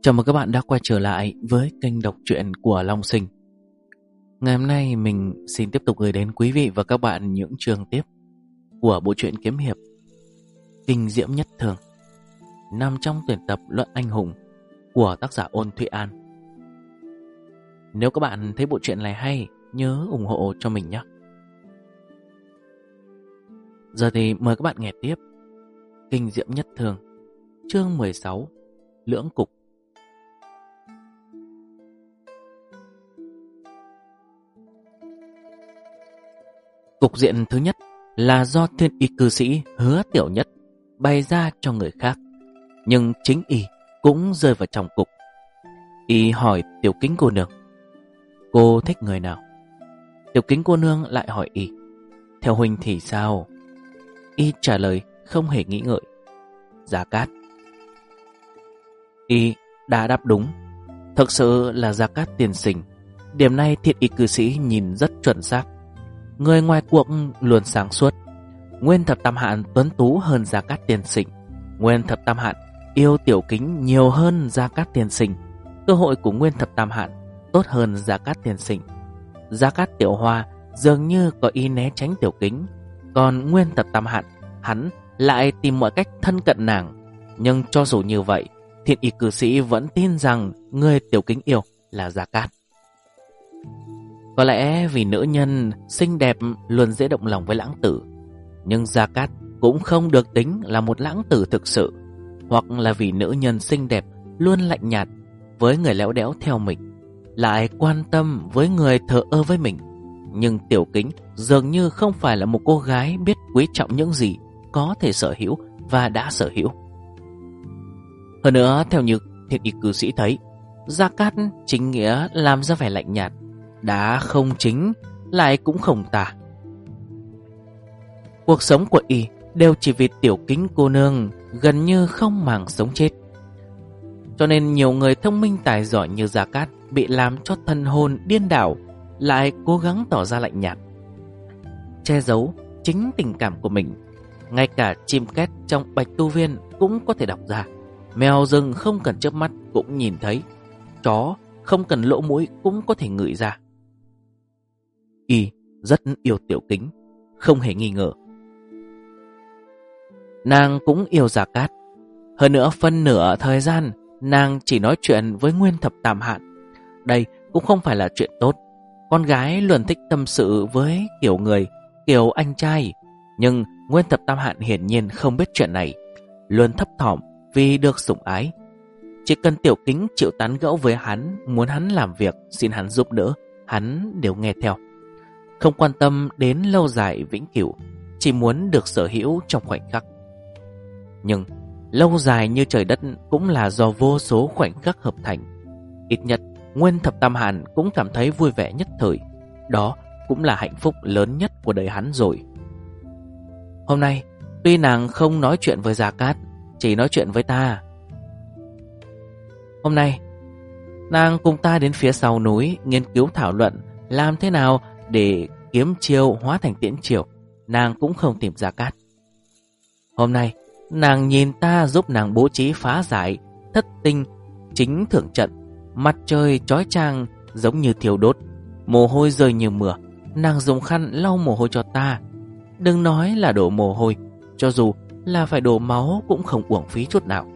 Chào mừng các bạn đã quay trở lại với kênh đọc truyện của Long Sinh. Ngày hôm nay mình xin tiếp tục gửi đến quý vị và các bạn những chương tiếp của bộ truyện kiếm hiệp Kinh Diễm Nhất Thường, nằm trong tuyển tập Luận Anh Hùng của tác giả Ôn Thụy An. Nếu các bạn thấy bộ truyện này hay, nhớ ủng hộ cho mình nhé. Giờ thì mời các bạn nghe tiếp Kinh Diễm Nhất Thường, chương 16, Lưỡng Cục. Cục diện thứ nhất là do thiên y cư sĩ Hứa Tiểu Nhất bày ra cho người khác, nhưng chính y cũng rơi vào trong cục. Y hỏi Tiểu Kính cô nương: cô thích người nào? Tiểu Kính cô nương lại hỏi y: theo huynh thì sao? Y trả lời không hề nghĩ ngợi: Gia Cát. Y đã đáp đúng, thực sự là Gia Cát tiên sinh. Điểm này thiên y cư sĩ nhìn rất chuẩn xác. Người ngoài cuộc luôn sáng suốt. Nguyên Thập Tam Hạn tuấn tú hơn Gia Cát tiên sinh. Nguyên Thập Tam Hạn yêu Tiểu Kính nhiều hơn Gia Cát tiên sinh. Cơ hội của Nguyên Thập Tam Hạn tốt hơn Gia Cát tiên sinh. Gia Cát Tiểu Hoa dường như có ý né tránh Tiểu Kính, còn Nguyên Thập Tam Hạn hắn lại tìm mọi cách thân cận nàng. Nhưng cho dù như vậy, thiên y cư sĩ vẫn tin rằng người Tiểu Kính yêu là Gia Cát. Có lẽ vì nữ nhân xinh đẹp luôn dễ động lòng với lãng tử, nhưng Gia Cát cũng không được tính là một lãng tử thực sự. Hoặc là vì nữ nhân xinh đẹp luôn lạnh nhạt với người léo đẽo theo mình, lại quan tâm với người thờ ơ với mình. Nhưng Tiểu Kính dường như không phải là một cô gái biết quý trọng những gì có thể sở hữu và đã sở hữu. Hơn nữa, theo như thiên y cư sĩ thấy, Gia Cát chính nghĩa làm ra vẻ lạnh nhạt, đã không chính lại cũng không tà. Cuộc sống của y đều chỉ vì Tiểu Kính cô nương, gần như không màng sống chết. Cho nên nhiều người thông minh tài giỏi như Gia Cát bị làm cho thần hồn điên đảo, lại cố gắng tỏ ra lạnh nhạt, che giấu chính tình cảm của mình. Ngay cả chim két trong Bạch Tu Viên cũng có thể đọc ra. Mèo rừng không cần chớp mắt cũng nhìn thấy. Chó không cần lỗ mũi cũng có thể ngửi ra. Y rất yêu Tiểu Kính, không hề nghi ngờ. Nàng cũng yêu Gia Cát. Hơn nữa, phân nửa thời gian nàng chỉ nói chuyện với Nguyên Thập Tam Hạn. Đây cũng không phải là chuyện tốt. Con gái luôn thích tâm sự với kiểu người, kiểu anh trai. Nhưng Nguyên Thập Tam Hạn hiển nhiên không biết chuyện này, luôn thấp thỏm vì được sủng ái. Chỉ cần Tiểu Kính chịu tán gẫu với hắn, muốn hắn làm việc, xin hắn giúp đỡ, hắn đều nghe theo. Không quan tâm đến lâu dài vĩnh cửu, chỉ muốn được sở hữu trong khoảnh khắc. Nhưng lâu dài như trời đất cũng là do vô số khoảnh khắc hợp thành. Ít nhất Nguyên Thập Tam Hạn cũng cảm thấy vui vẻ nhất thời. Đó cũng là hạnh phúc lớn nhất của đời hắn rồi. Hôm nay tuy nàng không nói chuyện với Gia Cát, chỉ nói chuyện với ta. Hôm nay nàng cùng ta đến phía sau núi nghiên cứu thảo luận làm thế nào để kiếm chiêu hóa thành tiễn chiêu. Nàng cũng không tìm Gia Cát. Hôm nay nàng nhìn ta giúp nàng bố trí phá giải thất tinh chính thưởng trận. Mặt trời chói chang giống như thiêu đốt, mồ hôi rơi như mưa. Nàng dùng khăn lau mồ hôi cho ta. Đừng nói là đổ mồ hôi, cho dù là phải đổ máu cũng không uổng phí chút nào.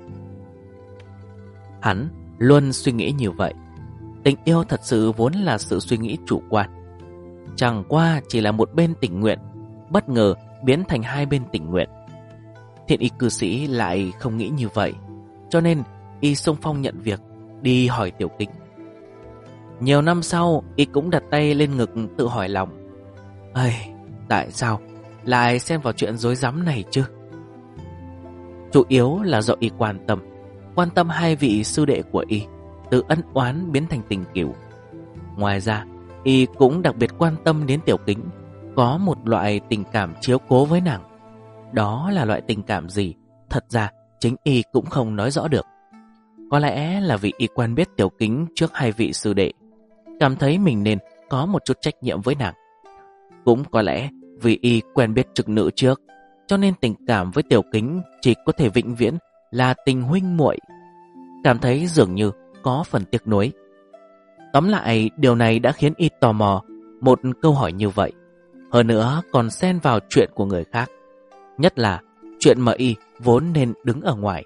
Hắn luôn suy nghĩ như vậy. Tình yêu thật sự vốn là sự suy nghĩ chủ quan. Chẳng qua chỉ là một bên tình nguyện, bất ngờ biến thành hai bên tình nguyện. Thiên y cư sĩ lại không nghĩ như vậy, cho nên y xung phong nhận việc, đi hỏi Tiểu Kính. Nhiều năm sau, y cũng đặt tay lên ngực tự hỏi lòng: ây, tại sao lại xen vào chuyện rối rắm này chứ? Chủ yếu là do y quan tâm hai vị sư đệ của y, từ ân oán biến thành tình cửu. Ngoài ra, y cũng đặc biệt quan tâm đến Tiểu Kính, có một loại tình cảm chiếu cố với nàng. Đó là loại tình cảm gì, thật ra chính y cũng không nói rõ được. Có lẽ là vì y quen biết Tiểu Kính trước hai vị sư đệ, cảm thấy mình nên có một chút trách nhiệm với nàng. Cũng có lẽ vì y quen biết trực nữ trước, cho nên tình cảm với Tiểu Kính chỉ có thể vĩnh viễn là tình huynh muội. cảm thấy dường như có phần tiếc nuối. Tóm lại, điều này đã khiến y tò mò một câu hỏi như vậy. Hơn nữa còn xen vào chuyện của người khác, nhất là chuyện mà y vốn nên đứng ở ngoài.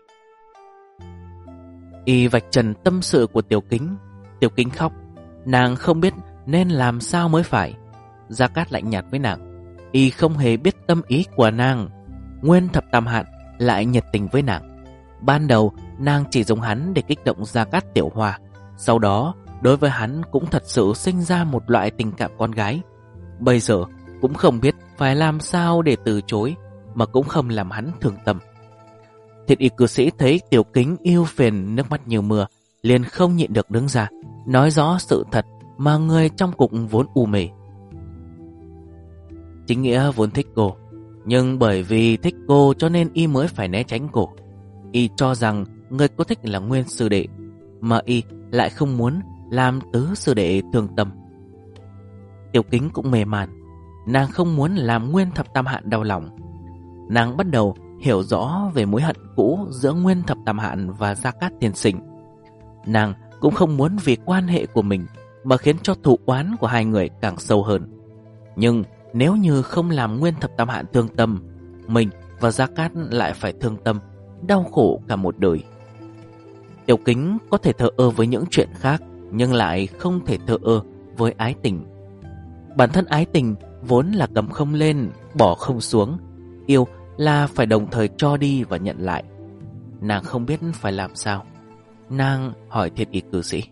Y vạch trần tâm sự của Tiểu Kính. Tiểu Kính khóc. Nàng không biết nên làm sao mới phải. Gia Cát lạnh nhạt với nàng. Y không hề biết tâm ý của nàng. Nguyên Thập Tam Hạn lại nhiệt tình với nàng. Ban đầu nàng chỉ dùng hắn để kích động Gia Cát Tiểu Hoa. Sau đó đối với hắn cũng thật sự sinh ra một loại tình cảm con gái. Bây giờ cũng không biết phải làm sao để từ chối, mà cũng không làm hắn thương tâm. Thiện Y cư sĩ thấy Tiểu Kính yêu phiền, nước mắt như mưa, liền không nhịn được đứng ra nói rõ sự thật mà người trong cục vốn u mê. Chính nghĩa vốn thích cô, nhưng bởi vì thích cô cho nên y mới phải né tránh cô. Y cho rằng người cô thích là Nguyên sư đệ, mà y lại không muốn làm tứ sư đệ thương tâm. Tiểu Kính cũng mê man. Nàng không muốn làm Nguyên Thập Tam Hạn đau lòng. Nàng bắt đầu hiểu rõ về mối hận cũ giữa Nguyên Thập Tam Hạn và Gia Cát tiên sinh. Nàng cũng không muốn vì quan hệ của mình mà khiến cho thù oán của hai người càng sâu hơn. Nhưng nếu như không làm Nguyên Thập Tam Hạn thương tâm, mình và Gia Cát lại phải thương tâm, đau khổ cả một đời. Tiểu Kính có thể thờ ơ với những chuyện khác, nhưng lại không thể thờ ơ với ái tình. Bản thân ái tình vốn là cầm không lên, bỏ không xuống. Yêu là phải đồng thời cho đi và nhận lại. Nàng không biết phải làm sao. Nàng hỏi Thiện Y cư sĩ: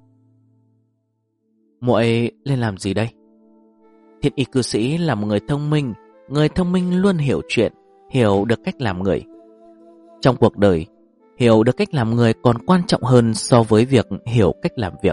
muội lên làm gì đây? Thiện Y cư sĩ là một người thông minh. Người thông minh luôn hiểu chuyện, hiểu được cách làm người. Trong cuộc đời, hiểu được cách làm người còn quan trọng hơn so với việc hiểu cách làm việc.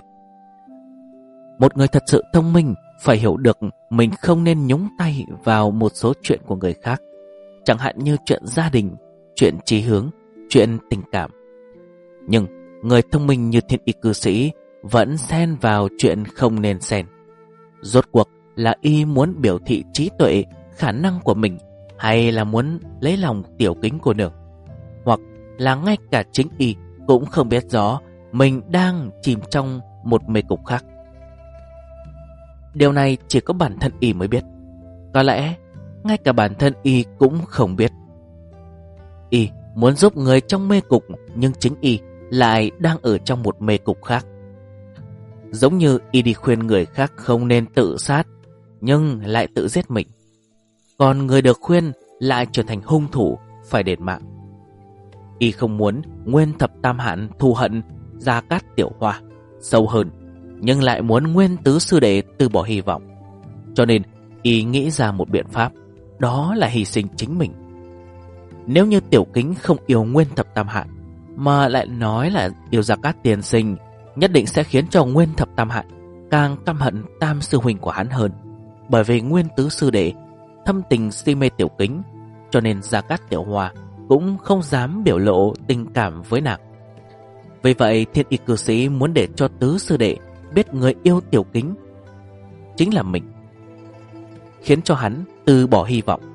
Một người thật sự thông minh phải hiểu được mình không nên nhúng tay vào một số chuyện của người khác, chẳng hạn như chuyện gia đình, chuyện chí hướng, chuyện tình cảm. Nhưng người thông minh như Thiện Y cư sĩ vẫn xen vào chuyện không nên xen. Rốt cuộc là y muốn biểu thị trí tuệ, khả năng của mình, hay là muốn lấy lòng Tiểu Kính cô nương, hoặc là ngay cả chính y cũng không biết rõ mình đang chìm trong một mê cục khác. Điều này chỉ có bản thân y mới biết. Có lẽ ngay cả bản thân y cũng không biết. Y muốn giúp người trong mê cục, nhưng chính y lại đang ở trong một mê cục khác. Giống như y đi khuyên người khác không nên tự sát, nhưng lại tự giết mình. Còn người được khuyên lại trở thành hung thủ, phải đền mạng. Y không muốn Nguyên Thập Tam Hạn thù hận Gia Cát Tiểu Hoa sâu hơn, nhưng lại muốn Nguyên tứ sư đệ từ bỏ hy vọng. Cho nên y nghĩ ra một biện pháp, đó là hy sinh chính mình. Nếu như Tiểu Kính không yêu Nguyên Thập Tam Hạn, mà lại nói là yêu Gia Cát tiên sinh, nhất định sẽ khiến cho Nguyên Thập Tam Hạn càng căm hận tam sư huynh của hắn hơn. Bởi vì Nguyên tứ sư đệ thâm tình si mê Tiểu Kính, cho nên Gia Cát Tiểu Hoa cũng không dám biểu lộ tình cảm với nàng. Vì vậy Thiện Y cư sĩ muốn để cho tứ sư đệ biết người yêu Tiểu Kính chính là mình, khiến cho hắn từ bỏ hy vọng.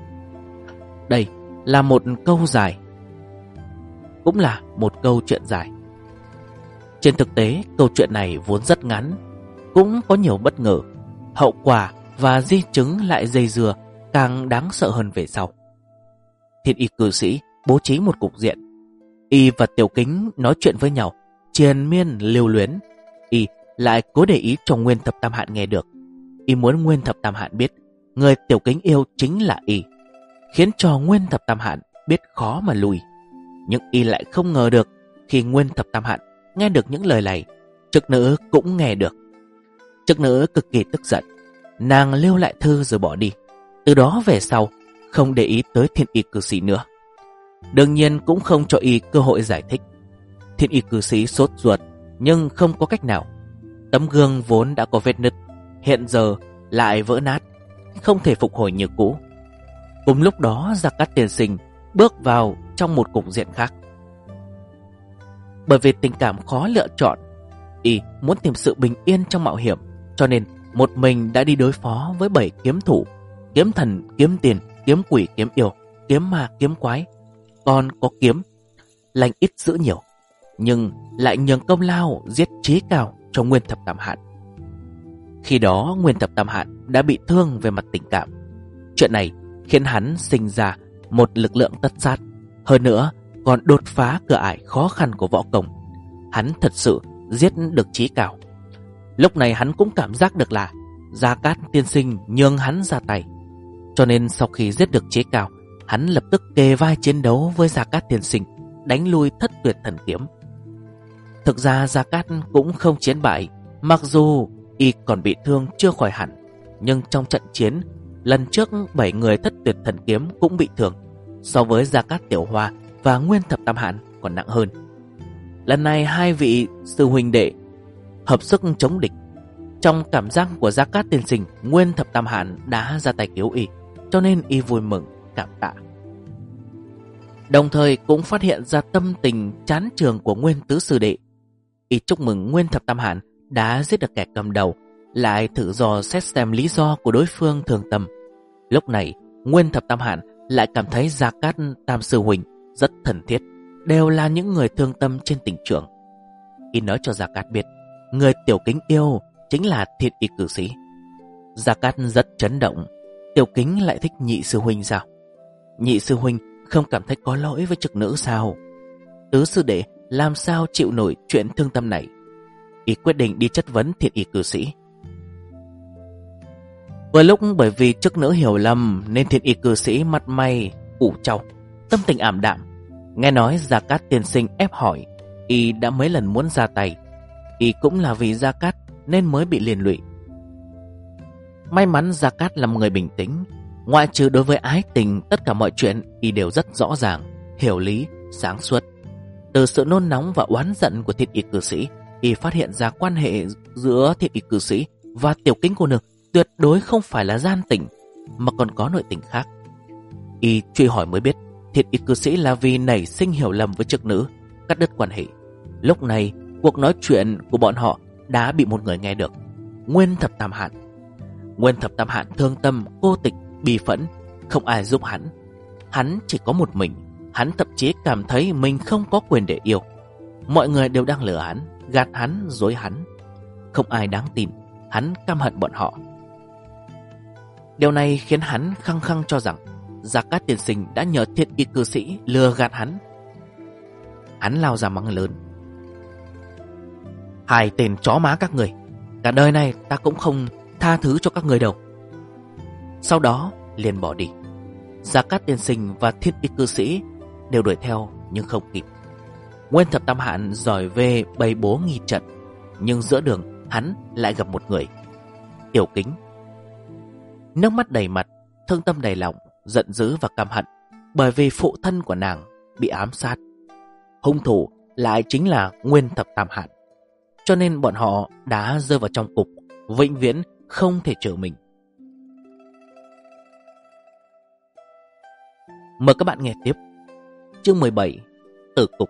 Đây là một câu dài, cũng là một câu chuyện dài. Trên thực tế, câu chuyện này vốn rất ngắn, cũng có nhiều bất ngờ, hậu quả và di chứng lại dây dưa càng đáng sợ hơn về sau. Thiện Y cư sĩ bố trí một cục diện. Y và Tiểu Kính nói chuyện với nhau, triền miên lưu luyến. Y lại cố để ý cho Nguyên Thập Tam Hạn nghe được. Y muốn Nguyên Thập Tam Hạn biết người Tiểu Kính yêu chính là Y, khiến cho Nguyên Thập Tam Hạn biết khó mà lùi. Nhưng Y lại không ngờ được, khi Nguyên Thập Tam Hạn nghe được những lời này, Trực nữ cũng nghe được. Trực nữ cực kỳ tức giận. Nàng lưu lại thư rồi bỏ đi. Từ đó về sau không để ý tới Thiện Y cư sĩ nữa. Đương nhiên cũng không cho y cơ hội giải thích. Thiện Y cư sĩ sốt ruột, nhưng không có cách nào. Tấm gương vốn đã có vết nứt, hiện giờ lại vỡ nát, không thể phục hồi như cũ. Cùng lúc đó Gia Cát tiên sinh bước vào trong một cục diện khác. Bởi vì tình cảm khó lựa chọn, y muốn tìm sự bình yên trong mạo hiểm, cho nên một mình đã đi đối phó với 7 kiếm thủ: kiếm thần, kiếm tiền, kiếm quỷ, kiếm yêu, kiếm ma, kiếm quái. Còn có kiếm lành ít giữ nhiều. nhưng lại nhường công lao giết Trí Cao cho Nguyên Thập Tam Hạn. Khi đó Nguyên Thập Tam Hạn đã bị thương về mặt tình cảm. Chuyện này khiến hắn sinh ra một lực lượng tất sát, hơn nữa còn đột phá cửa ải khó khăn của võ công. Hắn thật sự giết được Trí Cao. Lúc này hắn cũng cảm giác được là Gia Cát tiên sinh nhường hắn ra tay. Cho nên sau khi giết được Trí Cao, hắn lập tức kề vai chiến đấu với Gia Cát tiên sinh, đánh lui Thất Tuyệt Thần Kiếm. Thực ra Gia Cát cũng không chiến bại, mặc dù y còn bị thương chưa khỏi hẳn, nhưng trong trận chiến lần trước 7 người Thất Tuyệt Thần Kiếm cũng bị thương, so với Gia Cát Tiểu Hoa và Nguyên Thập Tam Hạn còn nặng hơn. Lần này hai vị sư huynh đệ hợp sức chống địch. Trong cảm giác của Gia Cát tiên sinh, Nguyên Thập Tam Hạn đã ra tay cứu y, cho nên y vui mừng cảm tạ. Đồng thời cũng phát hiện ra tâm tình chán trường của Nguyên tứ sư đệ. Y chúc mừng Nguyên Thập Tam Hạn đã giết được kẻ cầm đầu, lại thử dò xét xem lý do của đối phương thương tâm. Lúc này Nguyên Thập Tam Hạn lại cảm thấy Gia Cát tam sư huynh rất thân thiết, đều là những người thương tâm trên tình trường. Y nói cho Gia Cát biết người Tiểu Kính yêu chính là Thiên Y cử sĩ. Gia Cát rất chấn động. Tiểu Kính lại thích Nhị sư huynh sao? Nhị sư huynh không cảm thấy có lỗi với trực nữ sao? Tứ sư đệ làm sao chịu nổi chuyện thương tâm này? Y quyết định đi chất vấn Thiên Y cử sĩ. Vừa lúc bởi vì chức nữ hiểu lầm nên Thiên Y cử sĩ mặt mày ủ trao, tâm tình ảm đạm. Nghe nói Gia Cát tiên sinh ép hỏi, y đã mấy lần muốn ra tay. Y cũng là vì Gia Cát nên mới bị liên lụy. May mắn Gia Cát là một người bình tĩnh, ngoại trừ đối với ái tình, tất cả mọi chuyện y đều rất rõ ràng, hiểu lý, sáng suốt. Từ sự nôn nóng và oán giận của Thiên Y cử sĩ, y phát hiện ra quan hệ giữa Thiên Y cử sĩ và Tiểu Kính cô nương tuyệt đối không phải là gian tình, mà còn có nội tình khác. Y truy hỏi mới biết Thiên Y cử sĩ là vì nảy sinh hiểu lầm với trực nữ, cắt đứt quan hệ. Lúc này cuộc nói chuyện của bọn họ đã bị một người nghe được, Nguyên Thập Tam Hạn. Nguyên Thập Tam Hạn thương tâm, cô tịch, bi phẫn, không ai giúp hắn. Hắn chỉ có một mình. Hắn thậm chí cảm thấy mình không có quyền để yêu. Mọi người đều đang lừa hắn, gạt hắn, dối hắn. Không ai đáng tin. Hắn căm hận bọn họ. Điều này khiến hắn khăng khăng cho rằng Gia Cát tiên sinh đã nhờ Thiên Y cư sĩ lừa gạt hắn. Hắn lao ra mắng lớn: hai tên chó má các người, cả đời này ta cũng không tha thứ cho các người đâu. Sau đó liền bỏ đi. Gia Cát tiên sinh và Thiên Y cư sĩ đều đuổi theo nhưng không kịp. Nguyên Thập Tam Hạn giỏi về bày bố nghi trận, nhưng giữa đường hắn lại gặp một người, Tiểu Kính. Nước mắt đầy mặt, thương tâm đầy lòng, giận dữ và căm hận bởi vì phụ thân của nàng bị ám sát. Hung thủ lại chính là Nguyên Thập Tam Hạn, cho nên bọn họ đã rơi vào trong cục vĩnh viễn không thể trở mình. Mời các bạn nghe tiếp chương 17, Tử Cục.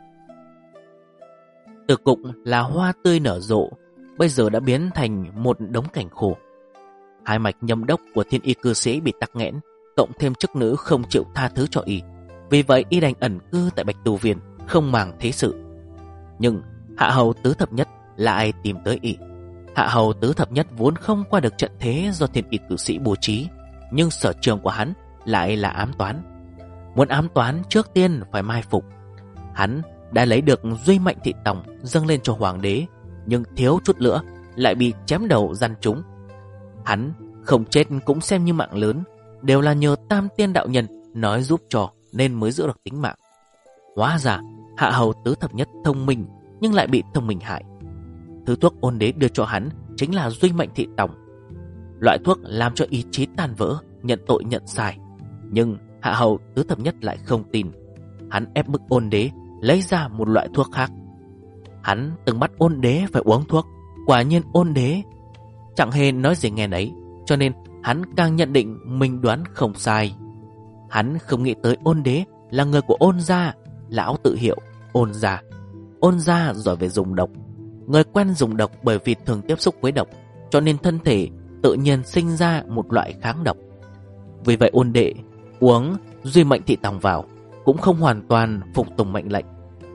Tử Cục là hoa tươi nở rộ, bây giờ đã biến thành một đống cảnh khô. Hai mạch nhâm đốc của Thiên Y cư sĩ bị tắc nghẽn, cộng thêm chức nữ không chịu tha thứ cho y. Vì vậy y đành ẩn cư tại Bạch Tu Viên, không màng thế sự. Nhưng Hạ Hầu Tứ Thập Nhất lại tìm tới y. Hạ Hầu Tứ Thập Nhất vốn không qua được trận thế do Thiên Y cử sĩ bố trí, nhưng sở trường của hắn lại là ám toán. Muốn ám toán trước tiên phải mai phục. Hắn đã lấy được Duy Mệnh Thị Tòng dâng lên cho hoàng đế, nhưng thiếu chút nữa lại bị chém đầu răn trúng. Hắn không chết cũng xem như mạng lớn, đều là nhờ Tam Tiên đạo nhân nói giúp cho nên mới giữ được tính mạng. Hóa ra Hạ Hầu Tứ Thập Nhất thông minh nhưng lại bị thông minh hại. Thứ thuốc ôn đế đưa cho hắn chính là Duy Mệnh Thị Tòng. Loại thuốc làm cho ý chí tan vỡ, nhận tội nhận sai. Nhưng Hạ Hầu Tứ Thập Nhất lại không tin. Hắn ép bức ôn đế lấy ra một loại thuốc khác. Hắn từng bắt ôn đế phải uống thuốc, quả nhiên ôn đế chẳng hề nói gì nghe nấy, cho nên hắn càng nhận định mình đoán không sai. Hắn không nghĩ tới ôn đế là người của Ôn gia, lão tự hiệu Ôn gia. Ôn gia giỏi về dùng độc, người quen dùng độc bởi vì thường tiếp xúc với độc, cho nên thân thể tự nhiên sinh ra một loại kháng độc. Vì vậy ôn đệ uống Duy Mệnh Thị Tòng vào cũng không hoàn toàn phục tùng mệnh lệnh.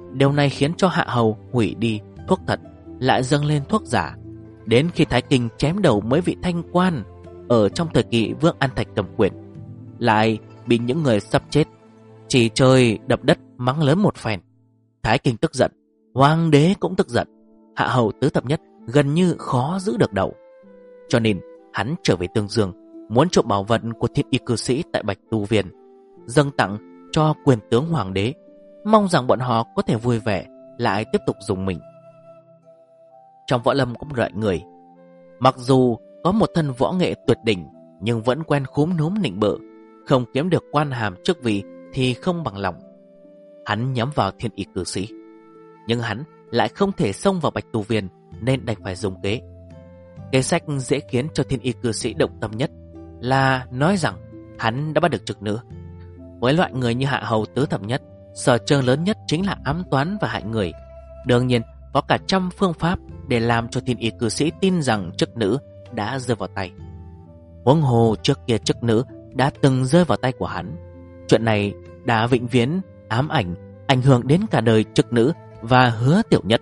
Điều này khiến cho Hạ Hầu hủy đi thuốc thật, lại dâng lên thuốc giả. Đến khi Thái Kinh chém đầu mấy vị thanh quan ở trong thời kỳ Vương An Thạch cầm quyền, lại bị những người sắp chết chỉ chơi đập đất mắng lớn một phen. Thái Kinh tức giận, Hoàng đế cũng tức giận. Hạ Hầu tứ thập nhất gần như khó giữ được đầu, cho nên hắn trở về Tương Dương, muốn trộm bảo vật của Thiên Y cư sĩ tại Bạch Tu Viên, dâng tặng cho quyền tướng Hoàng đế, mong rằng bọn họ có thể vui vẻ lại tiếp tục dùng mình. Trong võ lâm cũng loại người, mặc dù có một thân võ nghệ tuyệt đỉnh, nhưng vẫn quen khúm núm nịnh bợ, không kiếm được quan hàm chức vị thì không bằng lòng. Hắn nhắm vào Thiên Y cư sĩ, nhưng hắn lại không thể xông vào Bạch Tu Viên, nên đành phải dùng kế. Kế sách dễ khiến cho Thiên Y cư sĩ động tâm nhất là nói rằng hắn đã bắt được trực nữ. Với loại người như Hạ Hầu tứ thập nhất, sở trường lớn nhất chính là ám toán và hại người. Đương nhiên có cả trăm phương pháp để làm cho Thiên Y cư sĩ tin rằng chức nữ đã rơi vào tay. Huống hồ trước kia chức nữ đã từng rơi vào tay của hắn. Chuyện này đã vĩnh viễn ám ảnh hưởng đến cả đời chức nữ và Hứa Tiểu Nhất.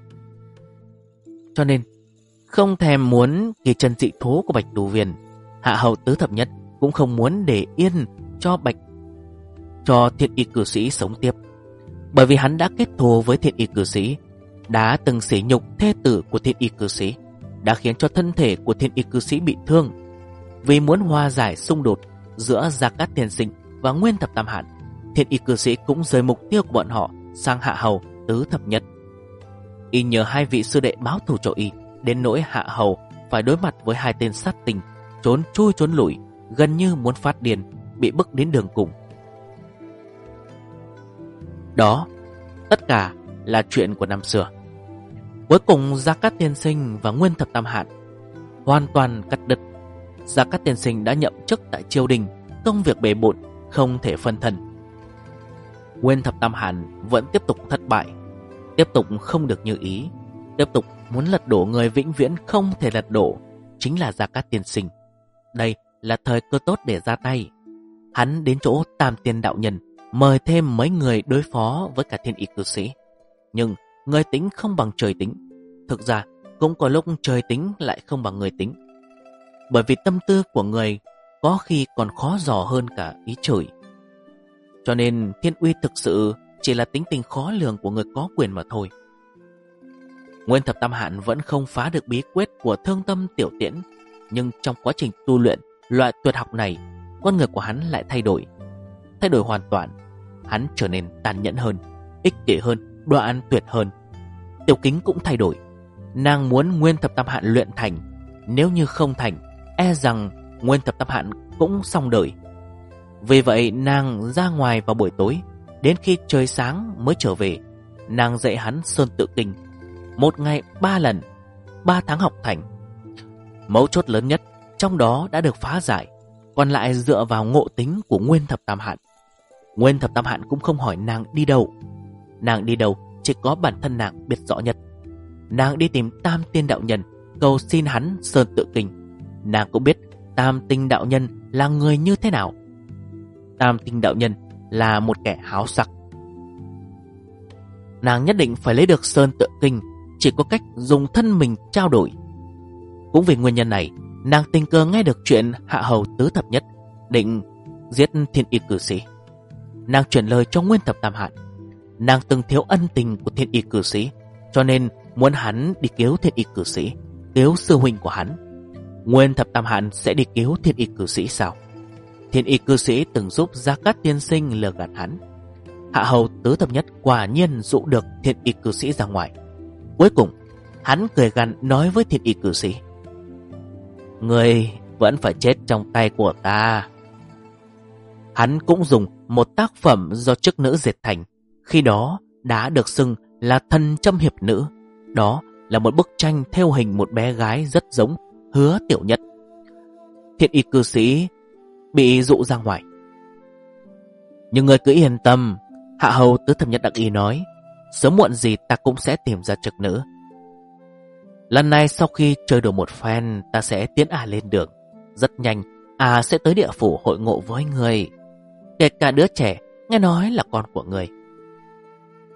Cho nên không thèm muốn kỳ chân dị thố của Bạch Tu Viên, Hạ Hầu tứ thập nhất cũng không muốn để yên cho Thiên Y cư sĩ sống tiếp. Bởi vì hắn đã kết thù với Thiên Y cư sĩ, đã từng sỉ nhục thê tử của Thiên Y cư sĩ, đã khiến cho thân thể của Thiên Y cư sĩ bị thương. Vì muốn hòa giải xung đột giữa Gia Cát Tiên Sinh và Nguyên Thập Tam Hạn, Thiên Y cư sĩ cũng rời mục tiêu của bọn họ sang Hạ Hầu tứ thập nhất. Y nhờ hai vị sư đệ báo thù cho y, đến nỗi Hạ Hầu phải đối mặt với hai tên sát tinh, trốn chui trốn lủi, gần như muốn phát điên, bị bức đến đường cùng. Đó tất cả là chuyện của năm xưa. Cuối cùng Gia Cát Tiên Sinh và Nguyên Thập Tam Hạn hoàn toàn cắt đứt. Gia Cát Tiên Sinh đã nhậm chức tại triều đình, công việc bề bộn, không thể phân thân. Nguyên Thập Tam Hạn vẫn tiếp tục thất bại, tiếp tục không được như ý, tiếp tục muốn lật đổ người vĩnh viễn không thể lật đổ, chính là Gia Cát Tiên Sinh. Đây là thời cơ tốt để ra tay. Hắn đến chỗ Tam Tiên đạo nhân, mời thêm mấy người đối phó với cả Thiên Y cư sĩ. Nhưng người tính không bằng trời tính. Thực ra cũng có lúc trời tính lại không bằng người tính. Bởi vì tâm tư của người có khi còn khó dò hơn cả ý trời. Cho nên Thiên Uy thực sự chỉ là tính tình khó lường của người có quyền mà thôi. Nguyên Thập Tam Hạn vẫn không phá được bí quyết của Thương Tâm Tiểu Tiễn, nhưng trong quá trình tu luyện loại tuyệt học này, con người của hắn lại thay đổi hoàn toàn. Hắn trở nên tàn nhẫn hơn, ích kỷ hơn, đoạn tuyệt hơn. Tiểu Kính cũng thay đổi. Nàng muốn Nguyên Thập Tam Hạn luyện thành, nếu như không thành, e rằng Nguyên Thập Tam Hạn cũng xong đời. Vì vậy nàng ra ngoài vào buổi tối, đến khi trời sáng mới trở về. Nàng dạy hắn Sơn Tự Kinh, một ngày 3 lần, 3 tháng học thành. Mấu chốt lớn nhất trong đó đã được phá giải, còn lại dựa vào ngộ tính của Nguyên Thập Tam Hạn. Nguyên Thập Tam Hạn cũng không hỏi nàng đi đâu. Nàng đi đâu chỉ có bản thân nàng biết rõ nhất. Nàng đi tìm Tam Tiên đạo nhân, cầu xin hắn Sơn Tự Kinh. Nàng cũng biết Tam Tinh đạo nhân là người như thế nào. Tam Tinh đạo nhân là một kẻ háo sắc. Nàng nhất định phải lấy được Sơn Tự Kinh, chỉ có cách dùng thân mình trao đổi. Cũng vì nguyên nhân này, nàng tình cờ nghe được chuyện Hạ Hầu tứ thập nhất định giết Thiên Y cư sĩ. Nàng chuyển lời cho Nguyên Thập Tam Hạn. Nàng từng thiếu ân tình của Thiên Y cư sĩ, cho nên muốn hắn đi cứu Thiên Y cư sĩ, cứu sư huynh của hắn. Nguyên Thập Tam Hạn sẽ đi cứu Thiên Y cư sĩ sao? Thiên Y cư sĩ từng giúp Gia Cát Tiên Sinh lừa gạt hắn. Hạ Hầu tứ thập nhất quả nhiên dụ được Thiên Y cư sĩ ra ngoài. Cuối cùng hắn cười gằn nói với Thiên Y cư sĩ: "Người vẫn phải chết trong tay của ta." Hắn cũng dùng một tác phẩm do chức nữ dệt thành, khi đó đã được xưng là Thần Châm Hiệp Nữ. Đó là một bức tranh thêu hình một bé gái rất giống Hứa Tiểu Nhất. Thiên Y cư sĩ bị dụ ra ngoài. "Nhưng người cứ yên tâm," Hạ Hầu tứ thập nhất đắc ý nói, "sớm muộn gì ta cũng sẽ tìm ra trực nữ. Lần này sau khi chơi đùa một phen, ta sẽ tiến lên đường. Rất nhanh sẽ tới địa phủ hội ngộ với người, kể cả đứa trẻ nghe nói là con của người."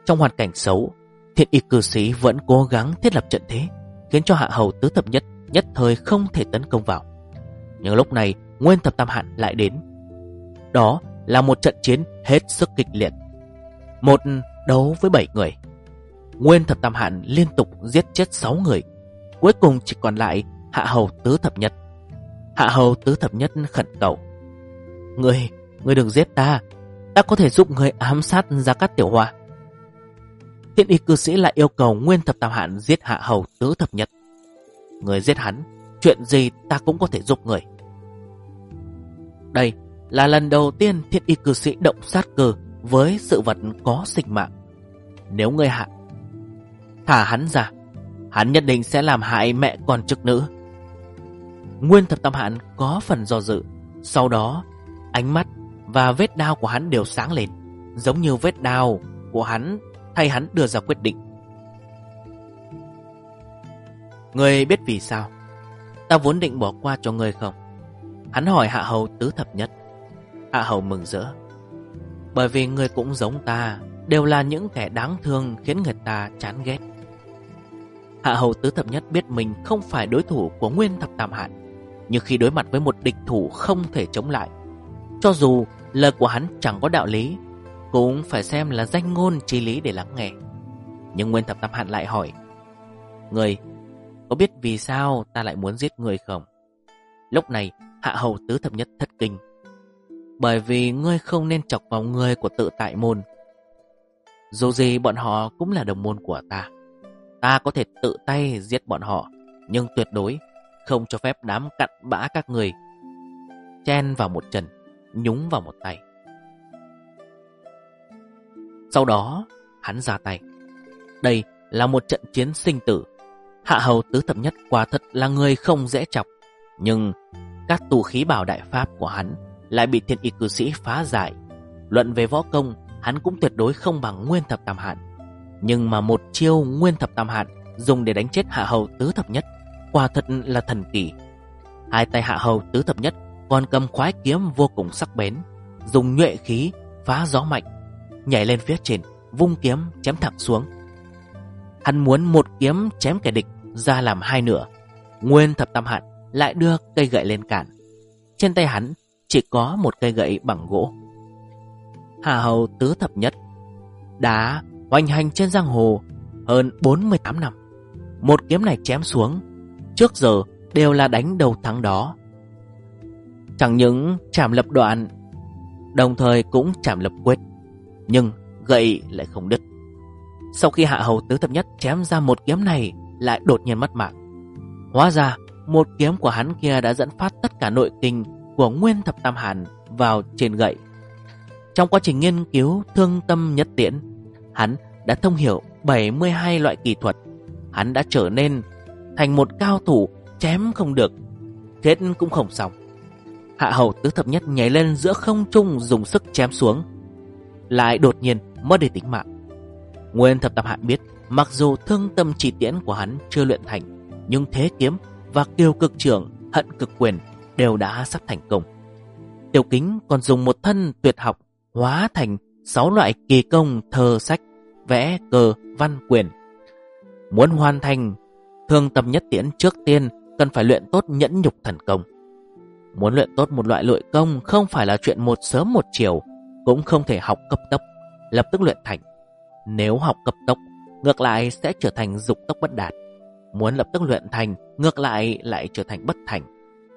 Trong hoàn cảnh xấu, Thiên Y cư sĩ vẫn cố gắng thiết lập trận thế, khiến cho Hạ Hầu Tứ Thập Nhất nhất thời không thể tấn công vào. Nhưng lúc này Nguyên Thập Tam Hạn lại đến. Đó là một trận chiến hết sức kịch liệt. Một đấu với 7 người. Nguyên Thập Tam Hạn liên tục giết chết 6 người. Cuối cùng chỉ còn lại Hạ Hầu Tứ Thập Nhất. Hạ Hầu Tứ Thập Nhất khẩn cầu: Ngươi đừng giết ta. Ta có thể giúp ngươi ám sát Gia Cát Tiểu Hoa. Thiên Y cư sĩ lại yêu cầu Nguyên Thập Tam Hạn giết Hạ Hầu Tứ Thập Nhất. Ngươi giết hắn, chuyện gì ta cũng có thể giúp ngươi. Đây là lần đầu tiên Thiên Y cư sĩ động sát cơ với sự vật có sinh mạng. Nếu ngươi thả hắn ra, hắn nhất định sẽ làm hại mẹ con chức nữ. Nguyên Thập Tam Hạn có phần do dự. Sau đó ánh mắt và vết đao của hắn đều sáng lên, giống như vết đao của hắn thay hắn đưa ra quyết định. Ngươi biết vì sao ta vốn định bỏ qua cho ngươi không? Hắn hỏi Hạ Hầu Tứ Thập Nhất. Hạ Hầu mừng rỡ: bởi vì ngươi cũng giống ta, đều là những kẻ đáng thương khiến người ta chán ghét. Hạ Hầu Tứ Thập Nhất biết mình không phải đối thủ của Nguyên Thập Tam Hạn, nhưng khi đối mặt với một địch thủ không thể chống lại, cho dù lời của hắn chẳng có đạo lý, cũng phải xem là danh ngôn chí lý để lắng nghe. Nhưng Nguyên Thập Tam Hạn lại hỏi: ngươi có biết vì sao ta lại muốn giết ngươi không? Lúc này Hạ Hầu Tứ Thập Nhất thất kinh: bởi vì ngươi không nên chọc vào người của Tự Tại Môn. Dù gì bọn họ cũng là đồng môn của ta. Ta có thể tự tay giết bọn họ, nhưng tuyệt đối không cho phép đám cặn bã các người chen vào một chân, nhúng vào một tay. Sau đó hắn ra tay. Đây là một trận chiến sinh tử. Hạ Hầu Tứ Thập Nhất quả thật là người không dễ chọc, nhưng các tù khí bảo đại pháp của hắn lại bị Thiên Y cư sĩ phá giải. Luận về võ công, hắn cũng tuyệt đối không bằng Nguyên Thập Tam Hạn. Nhưng mà một chiêu Nguyên Thập Tam Hạn dùng để đánh chết Hạ Hầu Tứ Thập Nhất quả thật là thần kỳ. Hai tay Hạ Hầu Tứ Thập Nhất còn cầm khoái kiếm vô cùng sắc bén, dùng nhuệ khí phá gió mạnh, nhảy lên phía trên, vung kiếm chém thẳng xuống. Hắn muốn một kiếm chém kẻ địch ra làm hai nửa. Nguyên Thập Tam Hạn lại đưa cây gậy lên cản. Trên tay hắn chỉ có một cây gậy bằng gỗ. Hạ Hầu Tứ Thập Nhất đã hoành hành trên giang hồ hơn 48 năm. Một kiếm này chém xuống, trước giờ đều là đánh đầu thắng đó. Chẳng những chảm lập đoạn, đồng thời cũng chảm lập quyết, nhưng gậy lại không đứt. Sau khi Hạ Hầu Tứ Thập Nhất chém ra một kiếm này, lại đột nhiên mất mạng. Hóa ra một kiếm của hắn kia đã dẫn phát tất cả nội kinh của Nguyên Thập Tam Hạn vào trên gậy. Trong quá trình nghiên cứu Thương Tâm Nhất Tiễn, hắn đã thông hiểu 72 loại kỳ thuật. Hắn đã trở nên thành một cao thủ chém không được, chết cũng không xong. Hạ Hầu Tứ Thập Nhất nhảy lên giữa không trung dùng sức chém xuống, lại đột nhiên mất đi tính mạng. Nguyên Thập Tam Hạn biết mặc dù Thương Tâm Chỉ Tiễn của hắn chưa luyện thành, nhưng thế kiếm và kiêu cực trưởng, hận cực quyền đều đã sắp thành công. Tiểu Kính còn dùng một thân tuyệt học hóa thành 6 loại kỳ công thơ sách, vẽ, cờ, văn, quyền. Muốn hoàn thành Thương Tâm Nhất Tiễn, trước tiên cần phải luyện tốt nhẫn nhục thần công. Muốn luyện tốt một loại nội công không phải là chuyện một sớm một chiều, cũng không thể học cấp tốc lập tức luyện thành. Nếu học cấp tốc, ngược lại sẽ trở thành dục tốc bất đạt. Muốn lập tức luyện thành, ngược lại lại trở thành bất thành.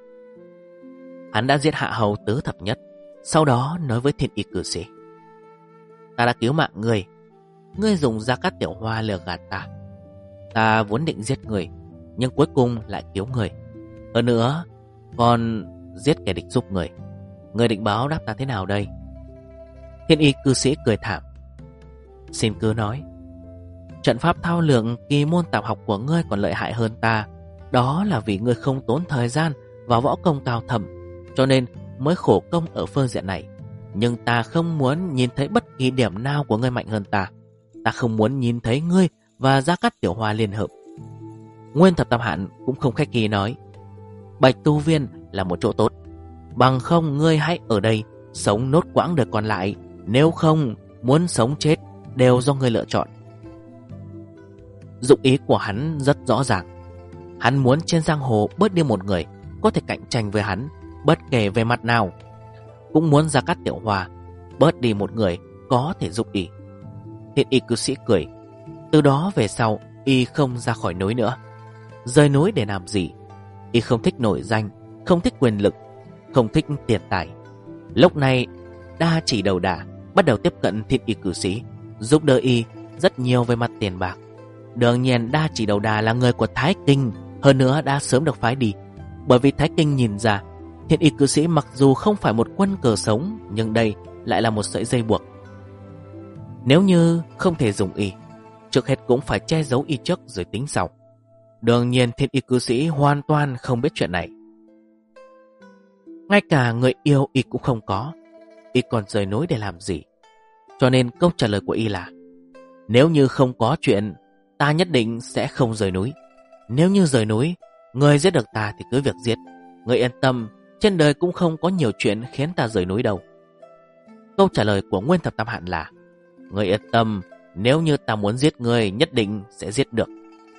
Hắn đã giết Hạ Hầu Tứ Thập Nhất, sau đó nói với Thiên Y cư sĩ: ta đã cứu mạng ngươi, ngươi dùng Gia Cát Tiểu Hoa lừa gạt ta. Ta vốn định giết người, nhưng cuối cùng lại cứu người. Hơn nữa còn giết kẻ địch giúp người. Ngươi định báo đáp ta thế nào đây? Thiên Y cư sĩ cười thảm: xin cứ nói. Trận pháp thao lược kỳ môn tạp học của ngươi còn lợi hại hơn ta. Đó là vì ngươi không tốn thời gian vào võ công cao thâm, cho nên mới khổ công ở phương diện này. Nhưng ta không muốn nhìn thấy bất kỳ điểm nào của ngươi mạnh hơn ta. Ta không muốn nhìn thấy ngươi và Gia Cát Tiểu Hoa liên hợp. Nguyên Thập Tam Hạn cũng không khách khí nói: Bạch Tu Viên là một chỗ tốt, bằng không ngươi hãy ở đây sống nốt quãng đời còn lại. Nếu không, muốn sống chết đều do ngươi lựa chọn. Dụng ý của hắn rất rõ ràng. Hắn muốn trên giang hồ bớt đi một người có thể cạnh tranh với hắn bất kể về mặt nào, cũng muốn Gia Cát Tiểu Hoa bớt đi một người có thể giúp y. Thiên y cư sĩ cười. Từ đó về sau y không ra khỏi núi nữa. Rời núi để làm gì? Y không thích nổi danh, không thích quyền lực, không thích tiền tài. Lúc này Đa Chỉ Đầu Đà bắt đầu tiếp cận thiên y cư sĩ, giúp đỡ y rất nhiều về mặt tiền bạc. Đương nhiên Đa Chỉ Đầu Đà là người của Thái Kinh, hơn nữa đã sớm được phái đi, bởi vì Thái Kinh nhìn ra thiên y cư sĩ mặc dù không phải một quân cờ sống, nhưng đây lại là một sợi dây buộc. Nếu như không thể dùng y, trước hết cũng phải che giấu y trước rồi tính sau. Đương nhiên thiên y cư sĩ hoàn toàn không biết chuyện này. Ngay cả người yêu y cũng không có, y còn rời núi để làm gì? Cho nên câu trả lời của y là: nếu như không có chuyện, ta nhất định sẽ không rời núi. Nếu như rời núi, người giết được ta thì cứ việc giết. Người yên tâm, trên đời cũng không có nhiều chuyện khiến ta rời núi đâu. Câu trả lời của Nguyên Thập Tam Hạn là: người yên tâm, nếu như ta muốn giết người nhất định sẽ giết được.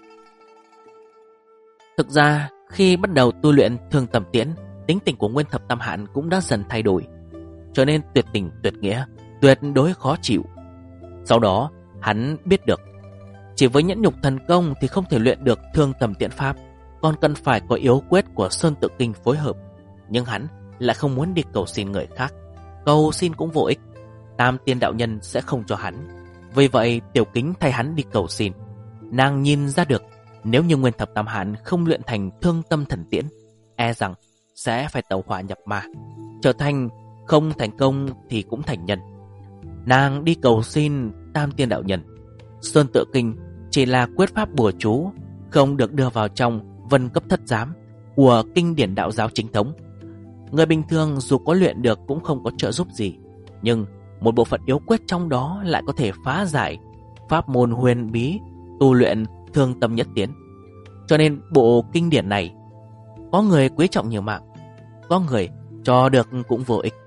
Thực ra khi bắt đầu tu luyện Thương Tầm Tiễn, tính tình của Nguyên Thập Tam Hạn cũng đã dần thay đổi, trở nên tuyệt tình tuyệt nghĩa, tuyệt đối khó chịu. Sau đó hắn biết được chỉ với nhẫn nhục thần công thì không thể luyện được Thương Tầm Tiễn pháp, còn cần phải có yếu quyết của Sơn Tự Kinh phối hợp. Nhưng hắn lại không muốn đi cầu xin người khác, cầu xin cũng vô ích, Tam Tiên đạo nhân sẽ không cho hắn. Vì vậy Tiểu Kính thay hắn đi cầu xin. Nàng nhìn ra được nếu như Nguyên Thập Tam Hạn không luyện thành Thương Tâm Thần Tiễn, e rằng sẽ phải tẩu hỏa nhập ma, trở thành không thành công thì cũng thành nhân. Nàng đi cầu xin Tam Tiên đạo nhân. Sơn Tự Kinh chỉ là quyết pháp bùa chú, không được đưa vào trong vân cấp thất giám của kinh điển đạo giáo chính thống. Người bình thường dù có luyện được cũng không có trợ giúp gì, nhưng một bộ phận yếu quyết trong đó lại có thể phá giải pháp môn huyền bí tu luyện Thương Tâm Nhất Tiến. Cho nên bộ kinh điển này có người quý trọng nhiều mạng, có người cho được cũng vô ích.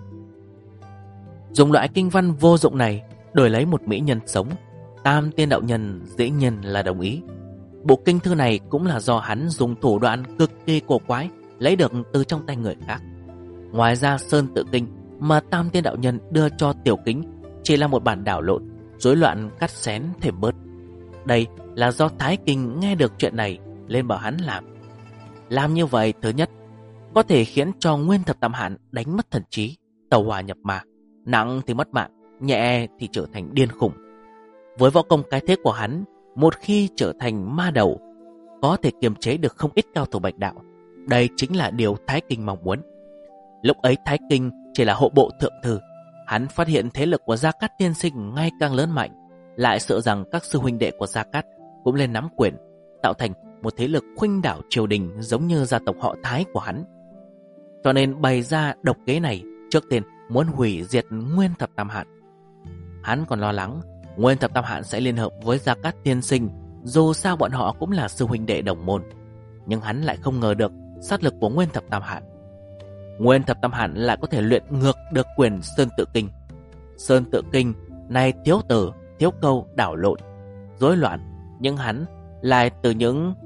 Dùng loại kinh văn vô dụng này đổi lấy một mỹ nhân sống, Tam Tiên đạo nhân dĩ nhiên là đồng ý. Bộ kinh thư này cũng là do hắn dùng thủ đoạn cực kỳ cổ quái lấy được từ trong tay người khác. Ngoài ra Sơn Tự Kinh mà Tam Tiên đạo nhân đưa cho Tiểu Kính chỉ là một bản đảo lộn, rối loạn cắt xén thêm bớt. Đây là do Thái Kinh nghe được chuyện này lên bảo hắn làm. Làm như vậy, thứ nhất, có thể khiến cho Nguyên Thập Tam Hạn đánh mất thần trí, tẩu hỏa nhập ma, nặng thì mất mạng, nhẹ thì trở thành điên khủng. Với võ công cái thế của hắn, một khi trở thành ma đầu, có thể kiềm chế được không ít cao thủ bạch đạo. Đây chính là điều Thái Kinh mong muốn. Lúc ấy Thái Kinh chỉ là hộ bộ thượng thư, hắn phát hiện thế lực của Gia Cát tiên sinh ngày càng lớn mạnh, lại sợ rằng các sư huynh đệ của Gia Cát cũng lên nắm quyền, tạo thành một thế lực khuynh đảo triều đình giống như gia tộc họ Thái của hắn. Cho nên bày ra độc kế này, trước tiên muốn hủy diệt Nguyên Thập Tam Hạn. Hắn còn lo lắng Nguyên Thập Tam Hạn sẽ liên hợp với Gia Cát tiên sinh, dù sao bọn họ cũng là sư huynh đệ đồng môn. Nhưng hắn lại không ngờ được sát lực của Nguyên Thập Tam Hạn. Nguyên Thập Tam Hạn lại có thể luyện ngược được quyền Sơn Tự Kinh. Sơn Tự Kinh này thiếu từ, thiếu câu, đảo lộn, rối loạn, nhưng hắn lại từ những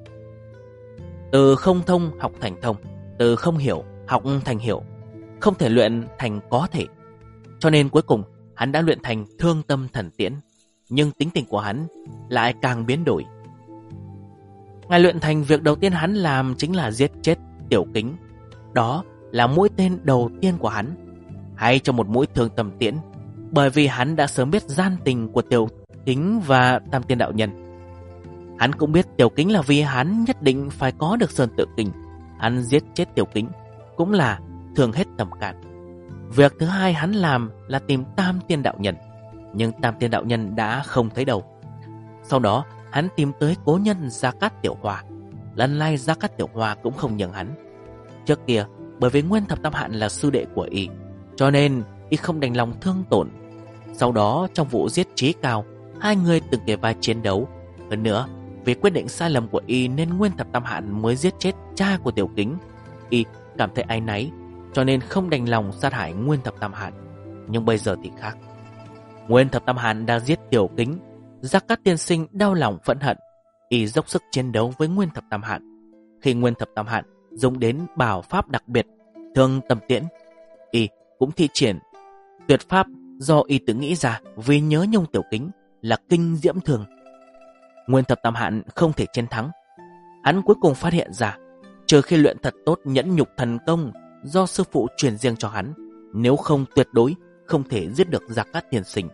từ không thông học thành thông, từ không hiểu học thành hiểu, không thể luyện thành có thể. Cho nên cuối cùng hắn đã luyện thành Thương Tâm Thần Tiễn, nhưng tính tình của hắn lại càng biến đổi. Ngày luyện thành, việc đầu tiên hắn làm chính là giết chết Tiểu Kính. Đó là mũi tên đầu tiên của hắn, hay cho một mũi Thương Tâm Tiễn, bởi vì hắn đã sớm biết gian tình của Tiểu Kính và Tam Tiên đạo nhân. Hắn cũng biết Tiểu Kính là vì hắn nhất định phải có được Sơn Tự Kinh. Hắn giết chết Tiểu Kính cũng là thường hết tầm cạn. Việc thứ hai hắn làm là tìm Tam Tiên đạo nhân, nhưng Tam Tiên đạo nhân đã không thấy đâu. Sau đó hắn tìm tới cố nhân Gia Cát Tiểu Hoa. Lần này Gia Cát Tiểu Hoa cũng không nhường hắn. Trước kia bởi vì Nguyên Thập Tam Hạn là sư đệ của y, cho nên y không đành lòng thương tổn. Sau đó trong vụ giết Trí Cao, hai người từng kề vai chiến đấu. Hơn nữa vì quyết định sai lầm của y nên Nguyên Thập Tam Hạn mới giết chết cha của Tiểu Kính. Y cảm thấy áy náy, cho nên không đành lòng sát hại Nguyên Thập Tam Hạn. Nhưng bây giờ thì khác. Nguyên Thập Tam Hàn đã giết Tiểu Kính. Gia Cát tiên sinh đau lòng phẫn hận, y dốc sức chiến đấu với Nguyên Thập Tam Hàn. Khi Nguyên Thập Tam Hàn dùng đến bảo pháp đặc biệt Thương Tâm Tiễn, y cũng thi triển tuyệt pháp do y tự nghĩ ra vì nhớ nhung Tiểu Kính là Kinh Diễm Thường. Nguyên Thập Tam Hàn không thể chiến thắng. Hắn cuối cùng phát hiện ra, trừ khi luyện thật tốt Nhẫn Nhục Thần Công do sư phụ truyền riêng cho hắn, nếu không tuyệt đối không thể giết được Gia Cát tiên sinh.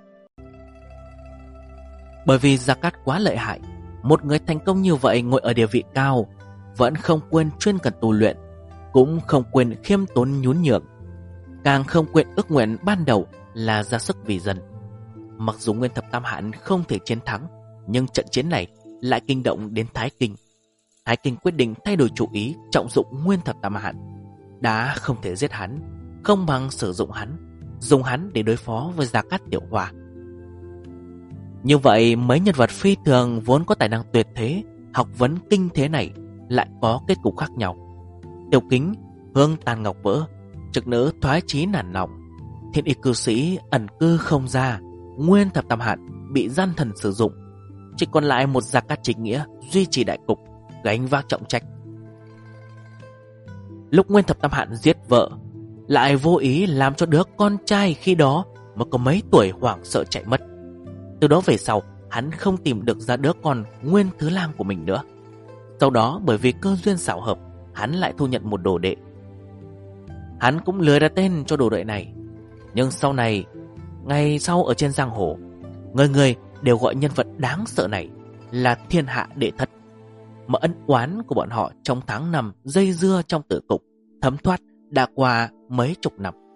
Bởi vì Gia Cát quá lợi hại, một người thành công như vậy ngồi ở địa vị cao, vẫn không quên chuyên cần tu luyện, cũng không quên khiêm tốn nhún nhường, càng không quên ước nguyện ban đầu là ra sức vì dân. Mặc dù Nguyên Thập Tam Hàn không thể chiến thắng, nhưng trận chiến này lại kinh động đến Thái Kinh. Thái Kinh quyết định thay đổi chủ ý, trọng dụng Nguyên Thập Tam Hàn. Đã không thể giết hắn, không bằng sử dụng hắn, dùng hắn để đối phó với Gia Cát Tiểu Hoa. Như vậy, mấy nhân vật phi thường vốn có tài năng tuyệt thế, học vấn kinh thế này lại có kết cục khác nhau. Tiểu Kính hương tàn ngọc vỡ, trực nữ thoái chí nản lòng, Thiên Y cư sĩ ẩn cư không ra, Nguyên Thập Tam Hàn bị gian thần sử dụng, chỉ còn lại một Gia Cát chính nghĩa duy trì đại cục, gánh vác trọng trách. Lúc Nguyên Thập Tam Hàn giết vợ, lại vô ý làm cho đứa con trai khi đó mới có mấy tuổi hoảng sợ chạy mất. Từ đó về sau, hắn không tìm được ra đứa con Nguyên Thứ Lang của mình nữa. Sau đó bởi vì cơ duyên xảo hợp, hắn lại thu nhận một đồ đệ. Hắn cũng lười ra tên cho đồ đệ này. Nhưng sau này, ngày sau ở trên giang hồ, người người đều gọi nhân vật đáng sợ này là Thiên Hạ Đệ Thất. Mà ân oán của bọn họ trong tháng năm dây dưa trong tử cục thấm thoát đã qua mấy chục năm.